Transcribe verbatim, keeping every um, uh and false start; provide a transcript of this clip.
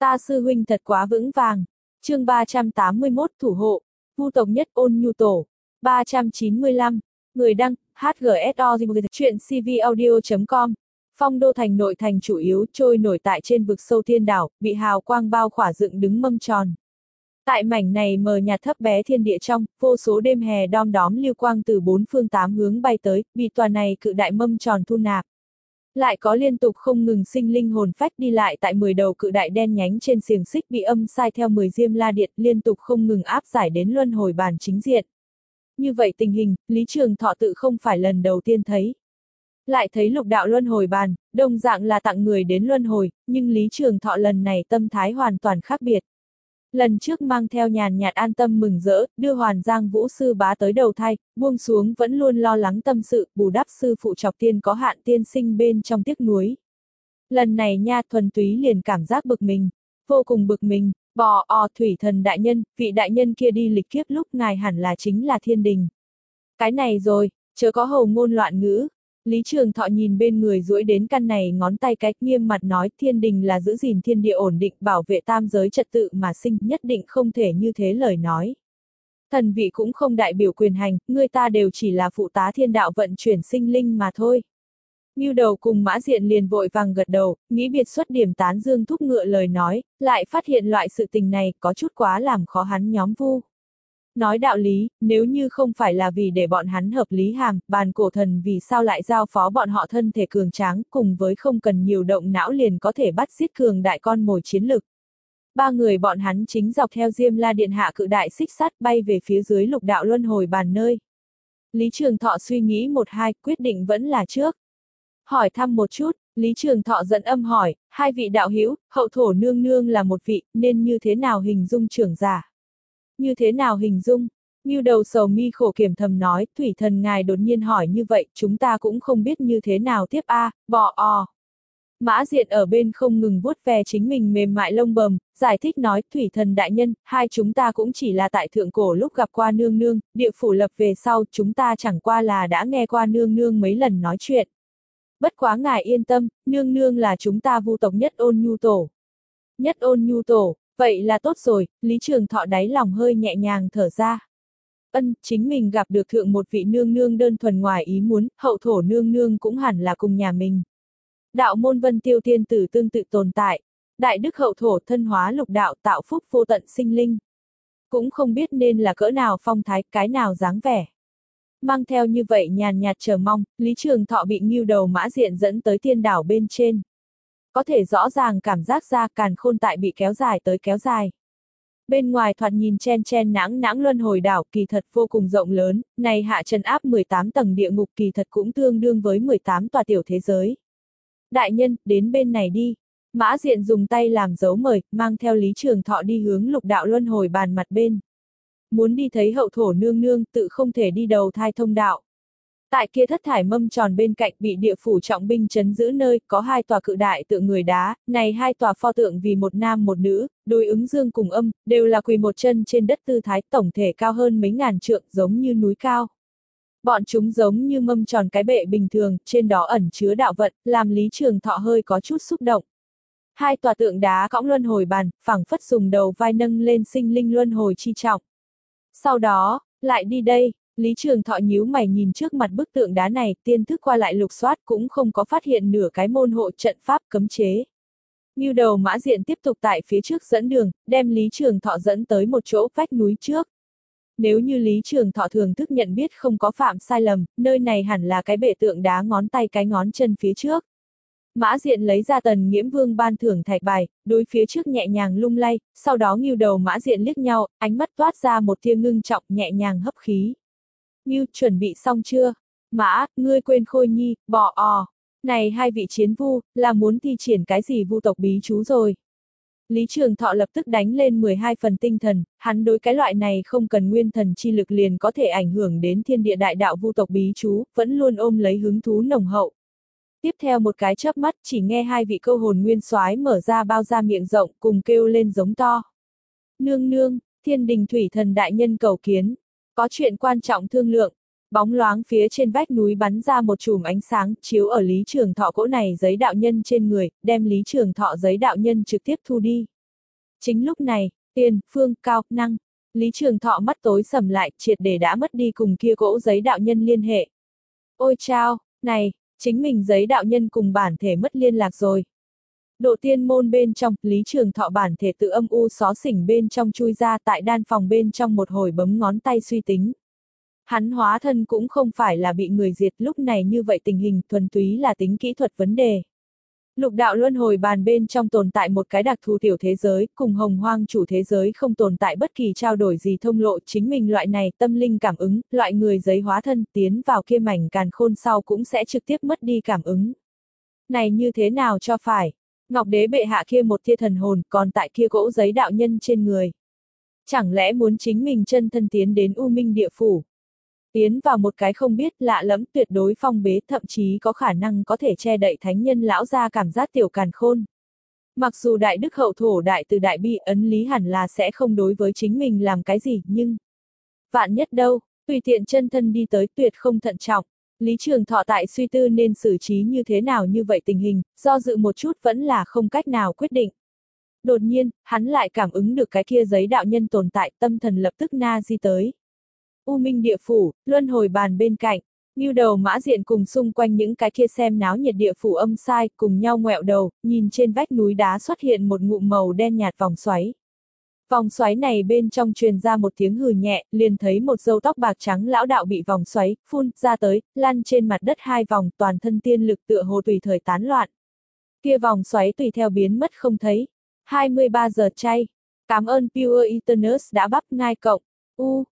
Ta sư huynh thật quá vững vàng. Chương ba trăm tám mươi mốt thủ hộ, Vu tộc nhất ôn nhu tổ. ba trăm chín mươi lăm, người đăng, hát giê ét o chuyện c v audio chấm com. Phong đô thành nội thành chủ yếu trôi nổi tại trên vực sâu thiên đảo, bị hào quang bao khỏa dựng đứng mâm tròn. Tại mảnh này mờ nhạt thấp bé thiên địa trong, vô số đêm hè đom đóm lưu quang từ bốn phương tám hướng bay tới, bị tòa này cự đại mâm tròn thu nạp. Lại có liên tục không ngừng sinh linh hồn phách đi lại tại mười đầu cự đại đen nhánh trên xiềng xích bị âm sai theo mười diêm la điện liên tục không ngừng áp giải đến luân hồi bàn chính diện. Như vậy tình hình, Lý Trường Thọ tự không phải lần đầu tiên thấy. Lại thấy lục đạo luân hồi bàn, đồng dạng là tặng người đến luân hồi, nhưng Lý Trường Thọ lần này tâm thái hoàn toàn khác biệt. Lần trước mang theo nhàn nhạt an tâm mừng rỡ, đưa Hoàn Giang Vũ sư bá tới đầu thai, buông xuống vẫn luôn lo lắng tâm sự, bù đắp sư phụ Trọc Tiên có hạn tiên sinh bên trong tiếc nuối. Lần này nha thuần túy liền cảm giác bực mình, vô cùng bực mình, bò o thủy thần đại nhân, vị đại nhân kia đi lịch kiếp lúc ngài hẳn là chính là thiên đình. Cái này rồi, chớ có hầu ngôn loạn ngữ. Lý Trường Thọ nhìn bên người duỗi đến căn này ngón tay cái nghiêm mặt nói thiên đình là giữ gìn thiên địa ổn định bảo vệ tam giới trật tự mà sinh, nhất định không thể như thế lời nói. Thần vị cũng không đại biểu quyền hành, người ta đều chỉ là phụ tá thiên đạo vận chuyển sinh linh mà thôi. Ngưu Đầu cùng Mã Diện liền vội vàng gật đầu, nghĩ biệt xuất điểm tán dương thúc ngựa lời nói, lại phát hiện loại sự tình này có chút quá làm khó hắn nhóm Vu. Nói đạo lý, nếu như không phải là vì để bọn hắn hợp lý hàm, bàn cổ thần vì sao lại giao phó bọn họ thân thể cường tráng, cùng với không cần nhiều động não liền có thể bắt giết cường đại con mồi chiến lực. Ba người bọn hắn chính dọc theo Diêm La Điện hạ cự đại xích sắt bay về phía dưới lục đạo luân hồi bàn nơi. Lý Trường Thọ suy nghĩ một hai, quyết định vẫn là trước. Hỏi thăm một chút, Lý Trường Thọ dẫn âm hỏi, hai vị đạo hữu, hậu thổ nương nương là một vị, nên như thế nào hình dung trưởng giả? Như thế nào hình dung? Ngưu Đầu sầu mi khổ kiểm thầm nói, thủy thần ngài đột nhiên hỏi như vậy, chúng ta cũng không biết như thế nào tiếp a, à, bò o. Mã Diện ở bên không ngừng vuốt ve chính mình mềm mại lông bầm, giải thích nói, thủy thần đại nhân, hai chúng ta cũng chỉ là tại thượng cổ lúc gặp qua nương nương, địa phủ lập về sau, chúng ta chẳng qua là đã nghe qua nương nương mấy lần nói chuyện. Bất quá ngài yên tâm, nương nương là chúng ta Vu tộc nhất ôn nhu tổ. Nhất ôn nhu tổ. Vậy là tốt rồi, Lý Trường Thọ đáy lòng hơi nhẹ nhàng thở ra. Ân, chính mình gặp được thượng một vị nương nương đơn thuần ngoài ý muốn, hậu thổ nương nương cũng hẳn là cùng nhà mình. Đạo môn Vân Tiêu tiên tử tương tự tồn tại, đại đức hậu thổ thân hóa lục đạo tạo phúc vô tận sinh linh. Cũng không biết nên là cỡ nào phong thái, cái nào dáng vẻ. Mang theo như vậy nhàn nhạt chờ mong, Lý Trường Thọ bị Ngưu Đầu Mã Diện dẫn tới tiên đảo bên trên. Có thể rõ ràng cảm giác ra càn khôn tại bị kéo dài tới kéo dài. Bên ngoài thoạt nhìn chen chen nãng nãng luân hồi đảo kỳ thật vô cùng rộng lớn, này hạ trần áp mười tám tầng địa ngục kỳ thật cũng tương đương với mười tám tòa tiểu thế giới. Đại nhân, đến bên này đi. Mã Diện dùng tay làm dấu mời, mang theo Lý Trường Thọ đi hướng lục đạo luân hồi bàn mặt bên. Muốn đi thấy hậu thổ nương nương tự không thể đi đầu thai thông đạo. Tại kia thất thải mâm tròn bên cạnh bị địa phủ trọng binh trấn giữ nơi, có hai tòa cự đại tượng người đá, này hai tòa pho tượng vì một nam một nữ, đối ứng dương cùng âm, đều là quỳ một chân trên đất tư thái tổng thể cao hơn mấy ngàn trượng giống như núi cao. Bọn chúng giống như mâm tròn cái bệ bình thường, trên đó ẩn chứa đạo vận, làm Lý Trường Thọ hơi có chút xúc động. Hai tòa tượng đá cõng luân hồi bàn, phẳng phất dùng đầu vai nâng lên sinh linh luân hồi chi trọng. Sau đó, lại đi đây. Lý Trường Thọ nhíu mày nhìn trước mặt bức tượng đá này, tiên thức qua lại lục soát cũng không có phát hiện nửa cái môn hộ trận pháp cấm chế. Ngưu Đầu Mã Diện tiếp tục tại phía trước dẫn đường, đem Lý Trường Thọ dẫn tới một chỗ vách núi trước. Nếu như Lý Trường Thọ thường thức nhận biết không có phạm sai lầm, nơi này hẳn là cái bệ tượng đá ngón tay cái ngón chân phía trước. Mã Diện lấy ra Tần Nghiễm Vương ban thưởng thạch bài, đối phía trước nhẹ nhàng lung lay, sau đó Ngưu Đầu Mã Diện liếc nhau, ánh mắt toát ra một tia ngưng trọng nhẹ nhàng hấp khí. Ngưu, chuẩn bị xong chưa? Mã, ngươi quên Khôi Nhi, bò o. Này hai vị chiến vu, là muốn thi triển cái gì vu tộc bí chú rồi? Lý Trường Thọ lập tức đánh lên mười hai phần tinh thần, hắn đối cái loại này không cần nguyên thần chi lực liền có thể ảnh hưởng đến thiên địa đại đạo vu tộc bí chú, vẫn luôn ôm lấy hứng thú nồng hậu. Tiếp theo một cái chớp mắt, chỉ nghe hai vị câu hồn nguyên soái mở ra bao ra miệng rộng, cùng kêu lên giống to. Nương nương, thiên đình thủy thần đại nhân cầu kiến. Có chuyện quan trọng thương lượng. Bóng loáng phía trên vách núi bắn ra một chùm ánh sáng, chiếu ở Lý Trường Thọ cỗ này giấy đạo nhân trên người, đem Lý Trường Thọ giấy đạo nhân trực tiếp thu đi. Chính lúc này, Tiền, Phương, Cao, Năng, Lý Trường Thọ mắt tối sầm lại, triệt để đã mất đi cùng kia cỗ giấy đạo nhân liên hệ. Ôi chao, này, chính mình giấy đạo nhân cùng bản thể mất liên lạc rồi. Độ tiên môn bên trong, Lý Trường Thọ bản thể tự âm u xó xỉnh bên trong chui ra tại đan phòng bên trong một hồi bấm ngón tay suy tính. Hắn hóa thân cũng không phải là bị người diệt lúc này như vậy tình hình, thuần túy là tính kỹ thuật vấn đề. Lục đạo luân hồi bàn bên trong tồn tại một cái đặc thù tiểu thế giới, cùng hồng hoang chủ thế giới không tồn tại bất kỳ trao đổi gì thông lộ, chính mình loại này tâm linh cảm ứng, loại người giấy hóa thân tiến vào kia mảnh càn khôn sau cũng sẽ trực tiếp mất đi cảm ứng. Này như thế nào cho phải? Ngọc đế bệ hạ kia một tia thần hồn còn tại kia gỗ giấy đạo nhân trên người. Chẳng lẽ muốn chính mình chân thân tiến đến U Minh địa phủ? Tiến vào một cái không biết lạ lẫm tuyệt đối phong bế thậm chí có khả năng có thể che đậy thánh nhân lão ra cảm giác tiểu càn khôn. Mặc dù đại đức hậu thổ đại từ đại bi ấn lý hẳn là sẽ không đối với chính mình làm cái gì nhưng vạn nhất đâu, tùy tiện chân thân đi tới tuyệt không thận trọng. Lý Trường Thọ tại suy tư nên xử trí như thế nào như vậy tình hình, do dự một chút vẫn là không cách nào quyết định. Đột nhiên, hắn lại cảm ứng được cái kia giấy đạo nhân tồn tại, tâm thần lập tức na di tới. U Minh địa phủ, luân hồi bàn bên cạnh, Ngưu Đầu Mã Diện cùng xung quanh những cái kia xem náo nhiệt địa phủ âm sai, cùng nhau ngoẹo đầu, nhìn trên vách núi đá xuất hiện một ngụm màu đen nhạt vòng xoáy. Vòng xoáy này bên trong truyền ra một tiếng hừ nhẹ, liền thấy một râu tóc bạc trắng lão đạo bị vòng xoáy phun ra tới, lăn trên mặt đất hai vòng, toàn thân tiên lực tựa hồ tùy thời tán loạn. Kia vòng xoáy tùy theo biến mất không thấy. hai mươi ba giờ chay. Cảm ơn Pure Eternus đã bắp ngai cộng. U